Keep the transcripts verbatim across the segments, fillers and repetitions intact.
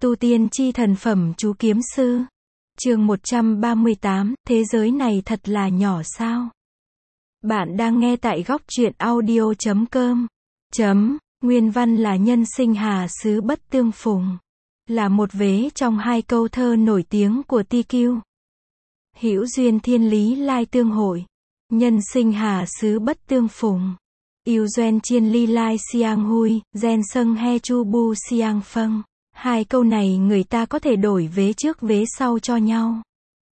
Tu tiên chi thần phẩm chú kiếm sư. Chương một trăm ba mươi tám, thế giới này thật là nhỏ sao? Bạn đang nghe tại góc truyện audio chấm com. Chấm, nguyên văn là nhân sinh hà xứ bất tương phùng. Là một vế trong hai câu thơ nổi tiếng của Ti Kiêu. Hữu duyên thiên lý lai tương hội. Nhân sinh hà xứ bất tương phùng. Yêu duyên chiên ly lai siang hui, gen sâng he chu bu siang phâng. Hai câu này người ta có thể đổi vế trước vế sau cho nhau.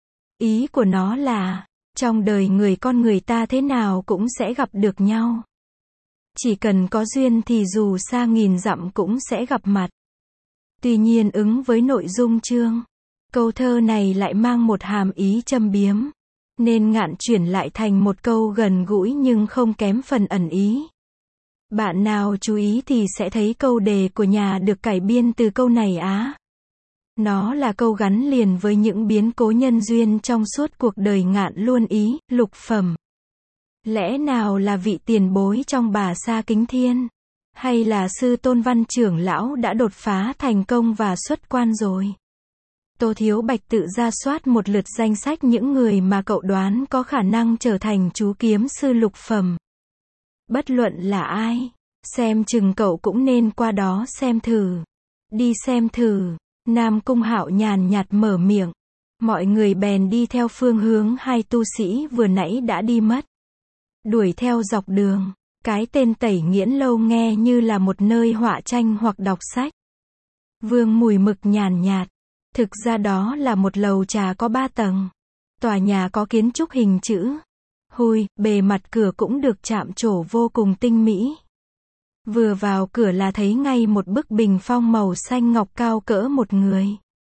Ý của nó là, trong đời người con người ta thế nào cũng sẽ gặp được nhau. Chỉ cần có duyên thì dù xa nghìn dặm cũng sẽ gặp mặt. Tuy nhiên ứng với nội dung chương, câu thơ này lại mang một hàm ý châm biếm, nên Ngạn chuyển lại thành một câu gần gũi nhưng không kém phần ẩn ý. Bạn nào chú ý thì sẽ thấy câu đề của nhà được cải biên từ câu này á. Nó là câu gắn liền với những biến cố nhân duyên trong suốt cuộc đời Ngạn luôn ý, lục phẩm. Lẽ nào là vị tiền bối trong Bà Sa Kính Thiên? Hay là sư Tôn Văn trưởng lão đã đột phá thành công và xuất quan rồi? Tô Thiếu Bạch tự ra soát một lượt danh sách những người mà cậu đoán có khả năng trở thành chú kiếm sư lục phẩm. Bất luận là ai, xem chừng cậu cũng nên qua đó xem thử. Đi xem thử. Nam Cung Hạo nhàn nhạt mở miệng. Mọi người bèn đi theo phương hướng hai tu sĩ vừa nãy đã đi mất. Đuổi theo dọc đường. Cái tên Tẩy Nghiễn Lâu nghe như là một nơi họa tranh hoặc đọc sách. Vương mùi mực nhàn nhạt. Thực ra đó là một lầu trà có ba tầng. Tòa nhà có kiến trúc hình chữ. Hôi, bề mặt cửa cũng được chạm trổ vô cùng tinh mỹ. Vừa vào cửa là thấy ngay một bức bình phong màu xanh ngọc cao cỡ một người.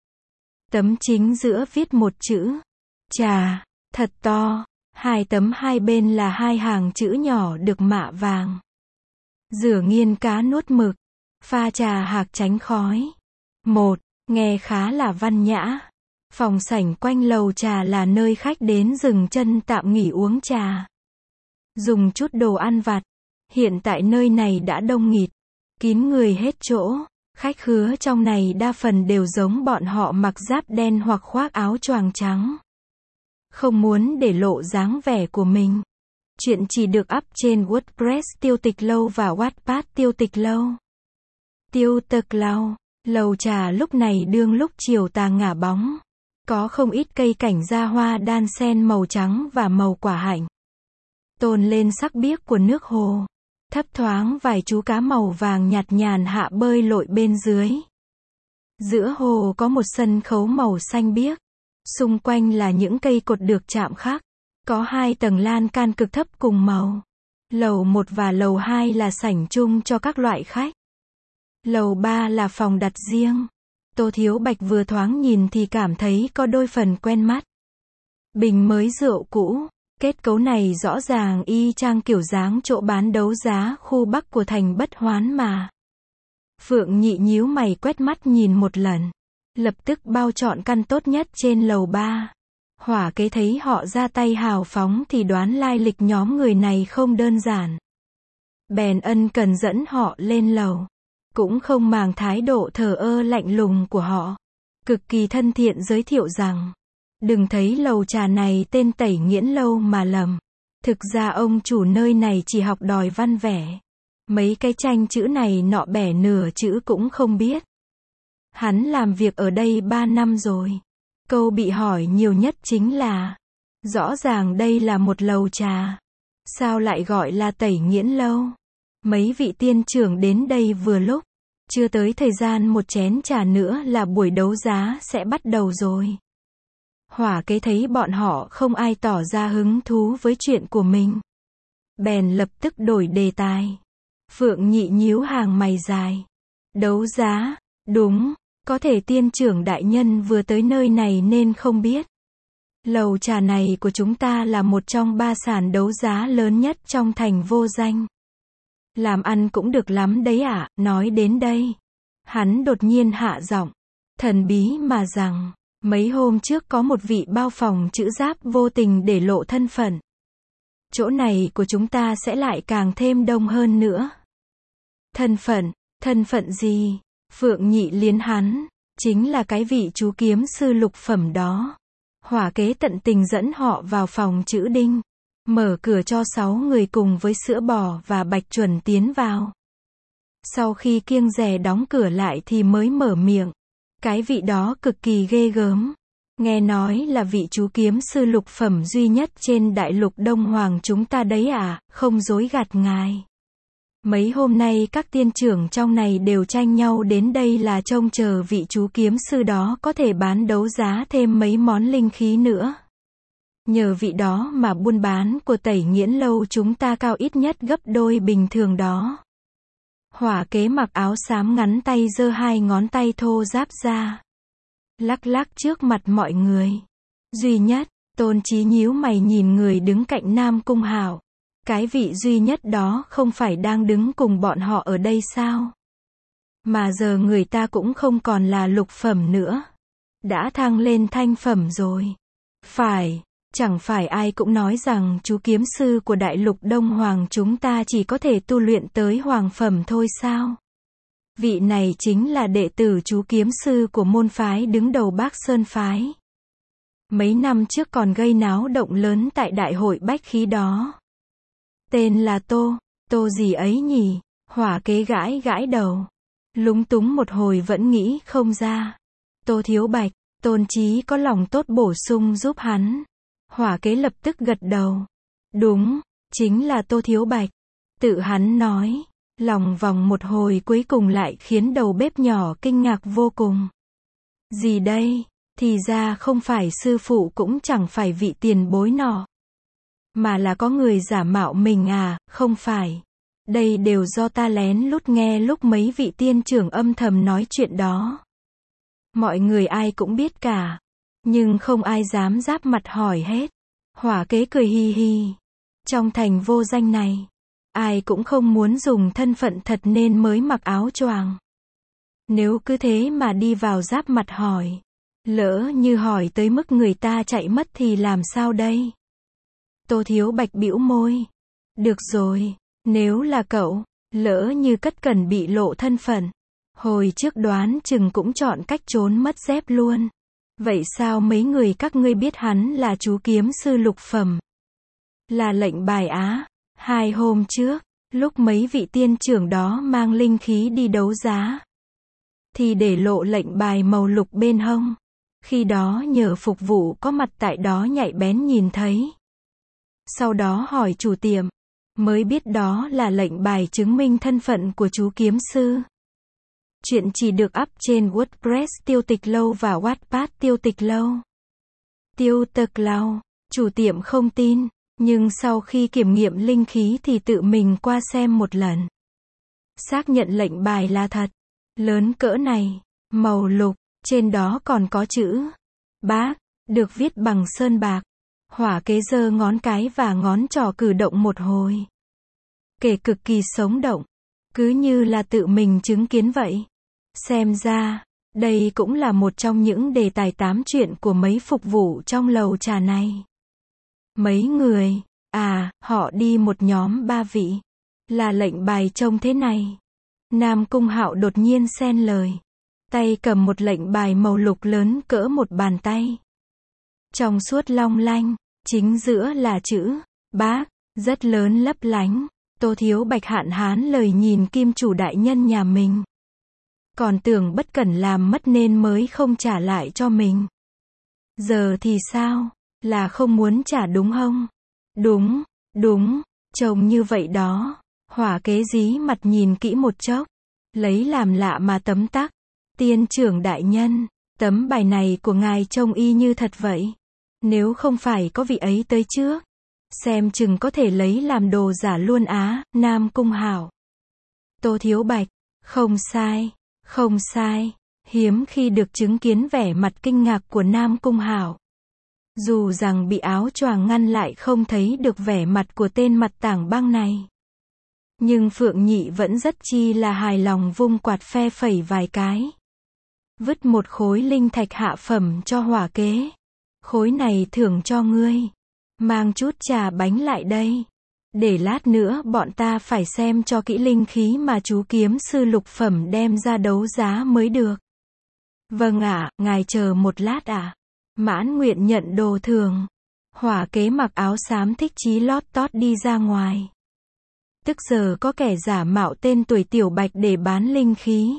Tấm chính giữa viết một chữ trà, thật to. Hai tấm hai bên là hai hàng chữ nhỏ được mạ vàng. Rửa nghiên cá nuốt mực, pha trà hạc tránh khói. Một, nghe khá là văn nhã. Phòng sảnh quanh lầu trà là nơi khách đến dừng chân tạm nghỉ uống trà. Dùng chút đồ ăn vặt. Hiện tại nơi này đã đông nghịt, kín người hết chỗ. Khách khứa trong này đa phần đều giống bọn họ mặc giáp đen hoặc khoác áo choàng trắng. Không muốn để lộ dáng vẻ của mình. Chuyện chỉ được up trên WordPress Tiêu Tịch Lâu và Wattpad Tiêu Tịch Lâu. Tiêu Tịch Lâu. Lầu trà lúc này đương lúc chiều tà ngả bóng. Có không ít cây cảnh gia hoa đan sen màu trắng và màu quả hạnh. Tôn lên sắc biếc của nước hồ. Thấp thoáng vài chú cá màu vàng nhạt nhàn hạ bơi lội bên dưới. Giữa hồ có một sân khấu màu xanh biếc. Xung quanh là những cây cột được chạm khắc. Có hai tầng lan can cực thấp cùng màu. Lầu một và lầu hai là sảnh chung cho các loại khách. Lầu ba là phòng đặt riêng. Tô Thiếu Bạch vừa thoáng nhìn thì cảm thấy có đôi phần quen mắt. Bình mới rượu cũ. Kết cấu này rõ ràng y chang kiểu dáng chỗ bán đấu giá khu Bắc của thành Bất Hoán mà. Phượng Nhị nhíu mày quét mắt nhìn một lần. Lập tức bao chọn căn tốt nhất trên lầu ba. Hỏa Kế thấy họ ra tay hào phóng thì đoán lai lịch nhóm người này không đơn giản. Bèn ân cần dẫn họ lên lầu. Cũng không màng thái độ thờ ơ lạnh lùng của họ. Cực kỳ thân thiện giới thiệu rằng, đừng thấy lầu trà này tên Tẩy Nghiễn Lâu mà lầm. Thực ra ông chủ nơi này chỉ học đòi văn vẻ. Mấy cái tranh chữ này nọ bẻ nửa chữ cũng không biết. Hắn làm việc ở đây ba năm rồi. Câu bị hỏi nhiều nhất chính là, rõ ràng đây là một lầu trà. Sao lại gọi là Tẩy Nghiễn Lâu? Mấy vị tiên trưởng đến đây vừa lúc. Chưa tới thời gian một chén trà nữa là buổi đấu giá sẽ bắt đầu rồi. Hỏa Kế thấy bọn họ không ai tỏ ra hứng thú với chuyện của mình. Bèn lập tức đổi đề tài. Phượng Nhị nhíu hàng mày dài. Đấu giá, đúng, có thể tiên trưởng đại nhân vừa tới nơi này nên không biết. Lầu trà này của chúng ta là một trong ba sàn đấu giá lớn nhất trong thành Vô Danh. Làm ăn cũng được lắm đấy ạ, à, nói đến đây. Hắn đột nhiên hạ giọng, thần bí mà rằng, mấy hôm trước có một vị bao phòng chữ giáp vô tình để lộ thân phận. Chỗ này của chúng ta sẽ lại càng thêm đông hơn nữa. Thân phận, thân phận gì? Phượng Nhị liến hắn. Chính là cái vị chú kiếm sư lục phẩm đó. Hỏa kế tận tình dẫn họ vào phòng chữ đinh. Mở cửa cho sáu người cùng với sữa bò và bạch chuẩn tiến vào. Sau khi kiêng dè đóng cửa lại thì mới mở miệng. Cái vị đó cực kỳ ghê gớm. Nghe nói là vị chú kiếm sư lục phẩm duy nhất trên đại lục Đông Hoàng chúng ta đấy à, không dối gạt ngài. Mấy hôm nay các tiên trưởng trong này đều tranh nhau đến đây là trông chờ vị chú kiếm sư đó có thể bán đấu giá thêm mấy món linh khí nữa. Nhờ vị đó mà buôn bán của Tẩy Nghiễn lâu chúng ta cao ít nhất gấp đôi bình thường đó. Hỏa kế mặc áo xám ngắn tay giơ hai ngón tay thô ráp ra. Lắc lắc trước mặt mọi người. Duy nhất, Tôn Chí nhíu mày nhìn người đứng cạnh Nam Cung Hạo. Cái vị duy nhất đó không phải đang đứng cùng bọn họ ở đây sao? Mà giờ người ta cũng không còn là lục phẩm nữa. Đã thăng lên thanh phẩm rồi. Phải, chẳng phải ai cũng nói rằng chú kiếm sư của đại lục Đông Hoàng chúng ta chỉ có thể tu luyện tới hoàng phẩm thôi sao? Vị này chính là đệ tử chú kiếm sư của môn phái đứng đầu Bác Sơn phái. Mấy năm trước còn gây náo động lớn tại đại hội bách khí đó. Tên là Tô, Tô gì ấy nhỉ? Hỏa kế gãi gãi đầu. Lúng túng một hồi vẫn nghĩ không ra. Tô Thiếu Bạch, Tôn Chí có lòng tốt bổ sung giúp hắn. Hỏa kế lập tức gật đầu. Đúng, chính là Tô Thiếu Bạch. Tự hắn nói. Lòng vòng một hồi cuối cùng lại khiến đầu bếp nhỏ kinh ngạc vô cùng. Gì đây? Thì ra không phải sư phụ cũng chẳng phải vị tiền bối nọ. Mà là có người giả mạo mình à, không phải. Đây đều do ta lén lút nghe lúc mấy vị tiên trưởng âm thầm nói chuyện đó. Mọi người ai cũng biết cả. Nhưng không ai dám giáp mặt hỏi hết. Hỏa kế cười hi hi. Trong thành vô danh này, ai cũng không muốn dùng thân phận thật nên mới mặc áo choàng. Nếu cứ thế mà đi vào giáp mặt hỏi, lỡ như hỏi tới mức người ta chạy mất thì làm sao đây? Tô Thiếu Bạch bĩu môi. Được rồi, nếu là cậu, lỡ như Cất Cẩn bị lộ thân phận, hồi trước đoán chừng cũng chọn cách trốn mất dép luôn. Vậy sao mấy người các ngươi biết hắn là chú kiếm sư lục phẩm? Là lệnh bài á. Hai hôm trước, lúc mấy vị tiên trưởng đó mang linh khí đi đấu giá, thì để lộ lệnh bài màu lục bên hông. Khi đó nhờ phục vụ có mặt tại đó nhạy bén nhìn thấy. Sau đó hỏi chủ tiệm, mới biết đó là lệnh bài chứng minh thân phận của chú kiếm sư. Chuyện chỉ được up trên WordPress Tiêu Tịch Lâu và Wattpad Tiêu Tịch Lâu. Tiêu Tịch Lâu, chủ tiệm không tin. Nhưng sau khi kiểm nghiệm linh khí thì tự mình qua xem một lần. Xác nhận lệnh bài là thật. Lớn cỡ này, màu lục, trên đó còn có chữ Bác, được viết bằng sơn bạc. Hỏa kế giơ ngón cái và ngón trỏ cử động một hồi. Kể cực kỳ sống động. Cứ như là tự mình chứng kiến vậy. Xem ra, đây cũng là một trong những đề tài tám chuyện của mấy phục vụ trong lầu trà này. Mấy người, à, họ đi một nhóm ba vị. Là lệnh bài trông thế này. Nam Cung Hạo đột nhiên xen lời. Tay cầm một lệnh bài màu lục lớn cỡ một bàn tay. Trong suốt long lanh, chính giữa là chữ Bác, rất lớn lấp lánh. Tô Thiếu Bạch hạn hán lời nhìn kim chủ đại nhân nhà mình. Còn tưởng bất cẩn làm mất nên mới không trả lại cho mình. Giờ thì sao? Là không muốn trả đúng không? Đúng, đúng, trông như vậy đó. Hỏa kế dí mặt nhìn kỹ một chốc. Lấy làm lạ mà tấm tắc. Tiên trưởng đại nhân, tấm bài này của ngài trông y như thật vậy. Nếu không phải có vị ấy tới trước, xem chừng có thể lấy làm đồ giả luôn á. Nam Cung Hạo. Tô Thiếu Bạch, không sai, không sai. Hiếm khi được chứng kiến vẻ mặt kinh ngạc của Nam Cung Hạo. Dù rằng bị áo choàng ngăn lại không thấy được vẻ mặt của tên mặt tảng băng này. Nhưng Phượng Nhị vẫn rất chi là hài lòng vung quạt phe phẩy vài cái. Vứt một khối linh thạch hạ phẩm cho hỏa kế. Khối này thưởng cho ngươi. Mang chút trà bánh lại đây. Để lát nữa bọn ta phải xem cho kỹ linh khí mà chú kiếm sư lục phẩm đem ra đấu giá mới được. Vâng ạ, ngài chờ một lát ạ. Mãn nguyện nhận đồ thường. Hỏa kế mặc áo xám thích chí lót tót đi ra ngoài. Tức giờ có kẻ giả mạo tên tuổi Tiểu Bạch để bán linh khí.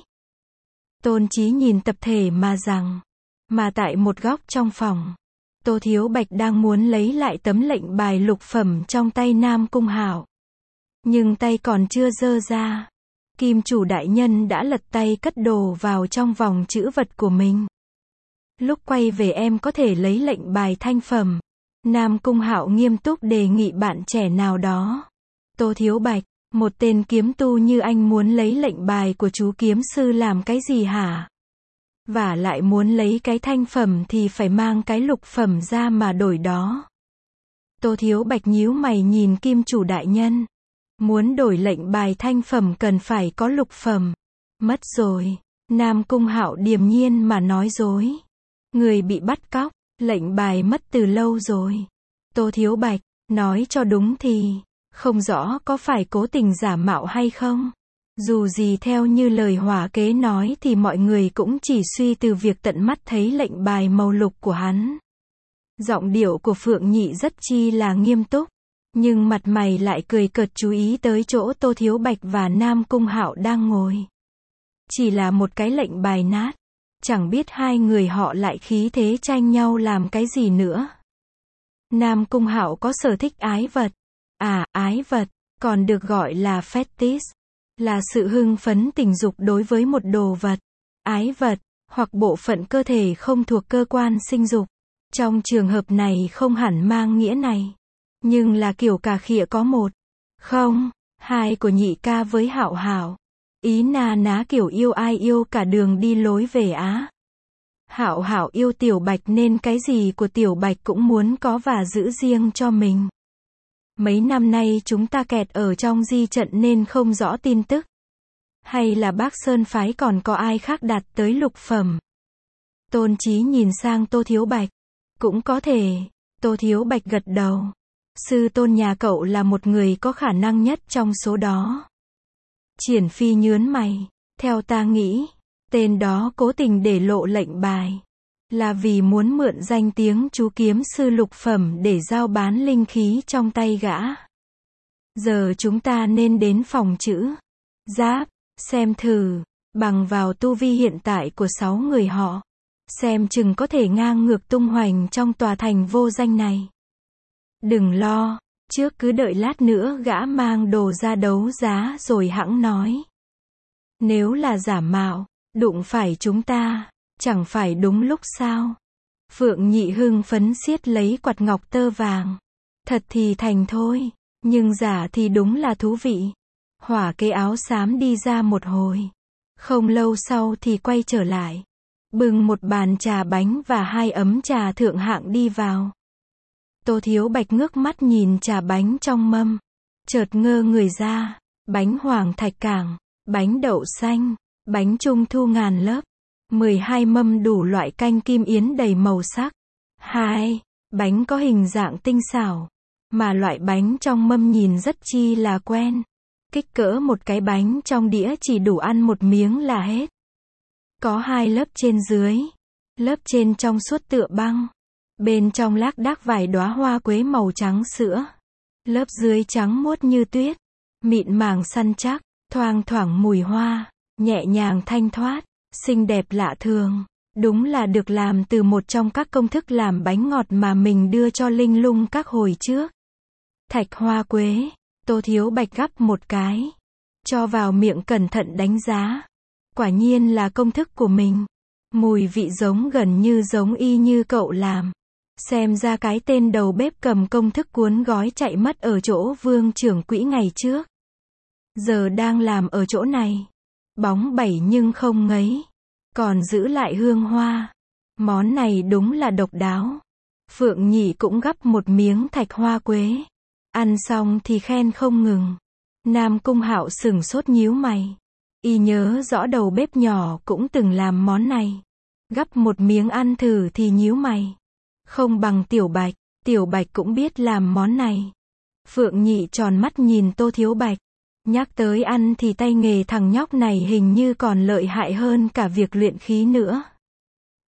Tôn Chí nhìn tập thể mà rằng, mà tại một góc trong phòng, Tô Thiếu Bạch đang muốn lấy lại tấm lệnh bài lục phẩm trong tay Nam Cung Hạo. Nhưng tay còn chưa giơ ra, Kim chủ đại nhân đã lật tay cất đồ vào trong vòng trữ vật của mình. Lúc quay về em có thể lấy lệnh bài thanh phẩm. Nam Cung Hạo nghiêm túc đề nghị bạn trẻ nào đó. Tô Thiếu Bạch, một tên kiếm tu như anh muốn lấy lệnh bài của chú kiếm sư làm cái gì hả? Và lại muốn lấy cái thanh phẩm thì phải mang cái lục phẩm ra mà đổi đó. Tô Thiếu Bạch nhíu mày nhìn Kim chủ đại nhân. Muốn đổi lệnh bài thanh phẩm cần phải có lục phẩm. Mất rồi. Nam Cung Hạo điềm nhiên mà nói dối. Người bị bắt cóc, lệnh bài mất từ lâu rồi. Tô Thiếu Bạch, nói cho đúng thì, không rõ có phải cố tình giả mạo hay không. Dù gì theo như lời hỏa kế nói thì mọi người cũng chỉ suy từ việc tận mắt thấy lệnh bài màu lục của hắn. Giọng điệu của Phượng Nhị rất chi là nghiêm túc, nhưng mặt mày lại cười cợt chú ý tới chỗ Tô Thiếu Bạch và Nam Cung Hạo đang ngồi. Chỉ là một cái lệnh bài nát, chẳng biết hai người họ lại khí thế tranh nhau làm cái gì nữa. Nam Cung Hạo có sở thích ái vật. À, ái vật, còn được gọi là fetish, là sự hưng phấn tình dục đối với một đồ vật, ái vật, hoặc bộ phận cơ thể không thuộc cơ quan sinh dục. Trong trường hợp này không hẳn mang nghĩa này, nhưng là kiểu cà khịa có một, không, hai của nhị ca với Hạo Hạo. Ý na ná kiểu yêu ai yêu cả đường đi lối về Á. Hạo Hạo yêu Tiểu Bạch nên cái gì của Tiểu Bạch cũng muốn có và giữ riêng cho mình. Mấy năm nay chúng ta kẹt ở trong di trận nên không rõ tin tức. Hay là Bác Sơn phái còn có ai khác đạt tới lục phẩm? Tôn Chí nhìn sang Tô Thiếu Bạch. Cũng có thể. Tô Thiếu Bạch gật đầu. Sư tôn nhà cậu là một người có khả năng nhất trong số đó. Triển Phi nhớn mày. Theo ta nghĩ, tên đó cố tình để lộ lệnh bài, là vì muốn mượn danh tiếng chú kiếm sư lục phẩm để giao bán linh khí trong tay gã. Giờ chúng ta nên đến phòng chữ giáp, xem thử, bằng vào tu vi hiện tại của sáu người họ, xem chừng có thể ngang ngược tung hoành trong tòa thành vô danh này. Đừng lo, trước cứ đợi lát nữa gã mang đồ ra đấu giá rồi hẵng nói. Nếu là giả mạo, đụng phải chúng ta, chẳng phải đúng lúc sao? Phượng Nhị hưng phấn siết lấy quạt ngọc tơ vàng. Thật thì thành thôi, nhưng giả thì đúng là thú vị. Hỏa kế áo xám đi ra một hồi. Không lâu sau thì quay trở lại. Bưng một bàn trà bánh và hai ấm trà thượng hạng đi vào. Tô Thiếu Bạch ngước mắt nhìn trà bánh trong mâm. Chợt ngơ người ra. Bánh hoàng thạch cảng, bánh đậu xanh, bánh trung thu ngàn lớp. mười hai mâm đủ loại canh kim yến đầy màu sắc. Hai, bánh có hình dạng tinh xảo. Mà loại bánh trong mâm nhìn rất chi là quen. Kích cỡ một cái bánh trong đĩa chỉ đủ ăn một miếng là hết. Có hai lớp trên dưới. Lớp trên trong suốt tựa băng. Bên trong lác đác vài đóa hoa quế màu trắng sữa. Lớp dưới trắng muốt như tuyết. Mịn màng săn chắc, thoang thoảng mùi hoa, nhẹ nhàng thanh thoát, xinh đẹp lạ thường. Đúng là được làm từ một trong các công thức làm bánh ngọt mà mình đưa cho Linh Lung các hồi trước. Thạch hoa quế, Tô Thiếu Bạch gắp một cái, cho vào miệng cẩn thận đánh giá. Quả nhiên là công thức của mình. Mùi vị giống gần như giống y như cậu làm. Xem ra cái tên đầu bếp cầm công thức cuốn gói chạy mất ở chỗ Vương trưởng quỹ ngày trước. Giờ đang làm ở chỗ này. Bóng bẩy nhưng không ngấy. Còn giữ lại hương hoa. Món này đúng là độc đáo. Phượng Nhị cũng gắp một miếng thạch hoa quế. Ăn xong thì khen không ngừng. Nam Cung Hạo sửng sốt nhíu mày. Y nhớ rõ đầu bếp nhỏ cũng từng làm món này. Gắp một miếng ăn thử thì nhíu mày. Không bằng Tiểu Bạch. Tiểu Bạch cũng biết làm món này. Phượng Nhị tròn mắt nhìn Tô Thiếu Bạch. Nhắc tới ăn thì tay nghề thằng nhóc này hình như còn lợi hại hơn cả việc luyện khí nữa.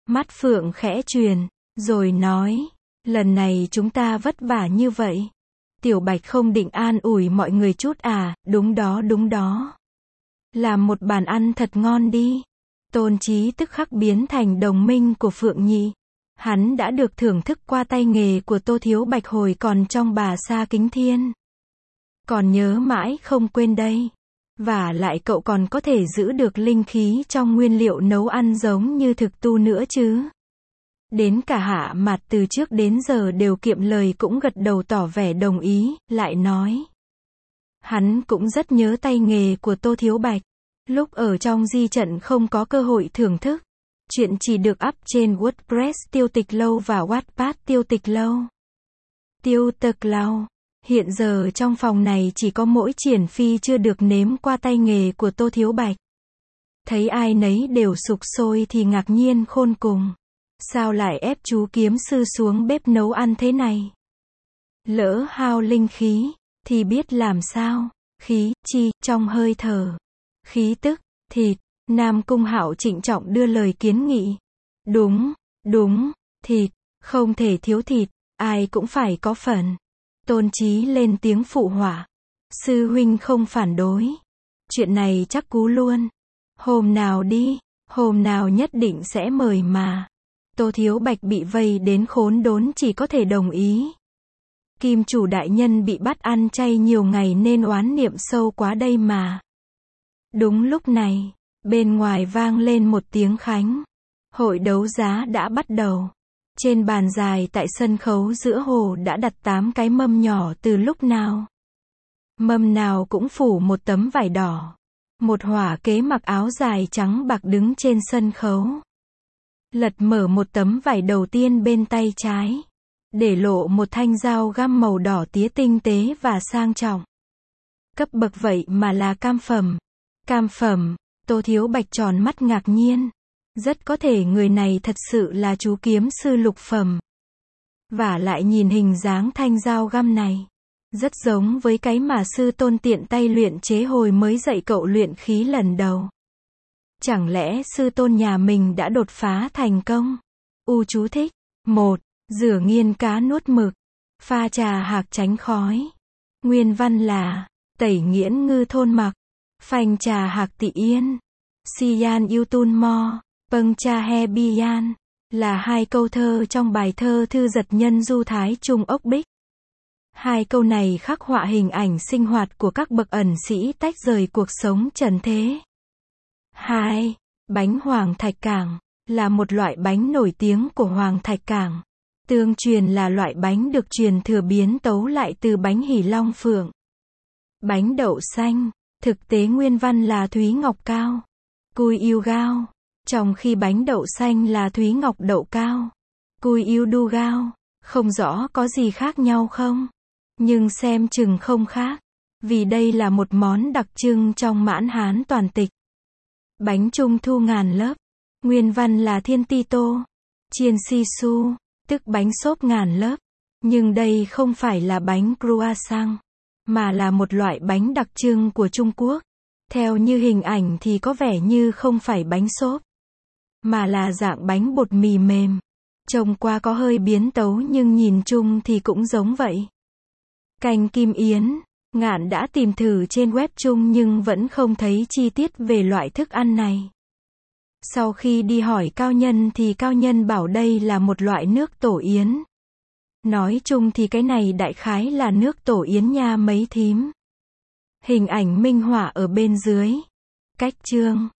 Mắt Phượng khẽ chuyền, rồi nói, lần này chúng ta vất vả như vậy. Tiểu Bạch không định an ủi mọi người chút à, đúng đó đúng đó. Làm một bàn ăn thật ngon đi. Tôn Chí tức khắc biến thành đồng minh của Phượng Nhị. Hắn đã được thưởng thức qua tay nghề của Tô Thiếu Bạch hồi còn trong Bà Sa Kính Thiên. Còn nhớ mãi không quên đây. Và lại cậu còn có thể giữ được linh khí trong nguyên liệu nấu ăn giống như thực tu nữa chứ. Đến cả Hạ Mạt từ trước đến giờ đều kiệm lời cũng gật đầu tỏ vẻ đồng ý, lại nói. Hắn cũng rất nhớ tay nghề của Tô Thiếu Bạch. Lúc ở trong di trận không có cơ hội thưởng thức. Chuyện chỉ được up trên WordPress Tiêu Tịch Lâu và Wattpad Tiêu Tịch Lâu. Tiêu Tịch Lâu. Hiện giờ trong phòng này chỉ có mỗi Triển Phi chưa được nếm qua tay nghề của Tô Thiếu Bạch. Thấy ai nấy đều sục sôi thì ngạc nhiên khôn cùng. Sao lại ép chú kiếm sư xuống bếp nấu ăn thế này? Lỡ hao linh khí, thì biết làm sao? Khí, chi, trong hơi thở. Khí tức, thịt. Nam Cung Hạo trịnh trọng đưa lời kiến nghị. Đúng, đúng, thịt, không thể thiếu thịt, ai cũng phải có phần. Tôn Chí lên tiếng phụ họa. Sư huynh không phản đối. Chuyện này chắc cú luôn. Hôm nào đi, hôm nào nhất định sẽ mời mà. Tô Thiếu Bạch bị vây đến khốn đốn chỉ có thể đồng ý. Kim chủ đại nhân bị bắt ăn chay nhiều ngày nên oán niệm sâu quá đây mà. Đúng lúc này, bên ngoài vang lên một tiếng khánh. Hội đấu giá đã bắt đầu. Trên bàn dài tại sân khấu giữa hồ đã đặt tám cái mâm nhỏ từ lúc nào. Mâm nào cũng phủ một tấm vải đỏ. Một hỏa kế mặc áo dài trắng bạc đứng trên sân khấu. Lật mở một tấm vải đầu tiên bên tay trái. Để lộ một thanh dao găm màu đỏ tía tinh tế và sang trọng. Cấp bậc vậy mà là cam phẩm. Cam phẩm, Tô Thiếu Bạch tròn mắt ngạc nhiên. Rất có thể người này thật sự là chú kiếm sư lục phẩm. Và lại nhìn hình dáng thanh dao găm này. Rất giống với cái mà sư tôn tiện tay luyện chế hồi mới dạy cậu luyện khí lần đầu. Chẳng lẽ sư tôn nhà mình đã đột phá thành công? U chú thích. một. Rửa nghiên cá nuốt mực. Pha trà hạc tránh khói. Nguyên văn là tẩy nghiễn ngư thôn mặc. Phanh trà hạc tị yên. Siyan yêu tun mo. Pâng cha he biyan. Là hai câu thơ trong bài thơ Thư Giật Nhân Du Thái Trung Ốc Bích. Hai câu này khắc họa hình ảnh sinh hoạt của các bậc ẩn sĩ tách rời cuộc sống trần thế. hai. Bánh Hoàng Thạch Cảng là một loại bánh nổi tiếng của Hoàng Thạch Cảng. Tương truyền là loại bánh được truyền thừa biến tấu lại từ bánh hỷ long phượng. Bánh đậu xanh, thực tế nguyên văn là Thúy Ngọc Cao. Cui yêu gao. Trong khi bánh đậu xanh là Thúy Ngọc đậu cao. Cui yêu đu gao. Không rõ có gì khác nhau không? Nhưng xem chừng không khác. Vì đây là một món đặc trưng trong Mãn Hán toàn tịch. Bánh trung thu ngàn lớp. Nguyên văn là Thiên Ti Tô. Chiên si su. Tức bánh xốp ngàn lớp. Nhưng đây không phải là bánh croissant. Mà là một loại bánh đặc trưng của Trung Quốc. Theo như hình ảnh thì có vẻ như không phải bánh xốp. Mà là dạng bánh bột mì mềm. Trông qua có hơi biến tấu nhưng nhìn chung thì cũng giống vậy. Canh kim yến. Ngạn đã tìm thử trên web chung nhưng vẫn không thấy chi tiết về loại thức ăn này. Sau khi đi hỏi cao nhân thì cao nhân bảo đây là một loại nước tổ yến. Nói chung thì cái này đại khái là nước tổ yến nha mấy thím. Hình ảnh minh họa ở bên dưới. Cách chương.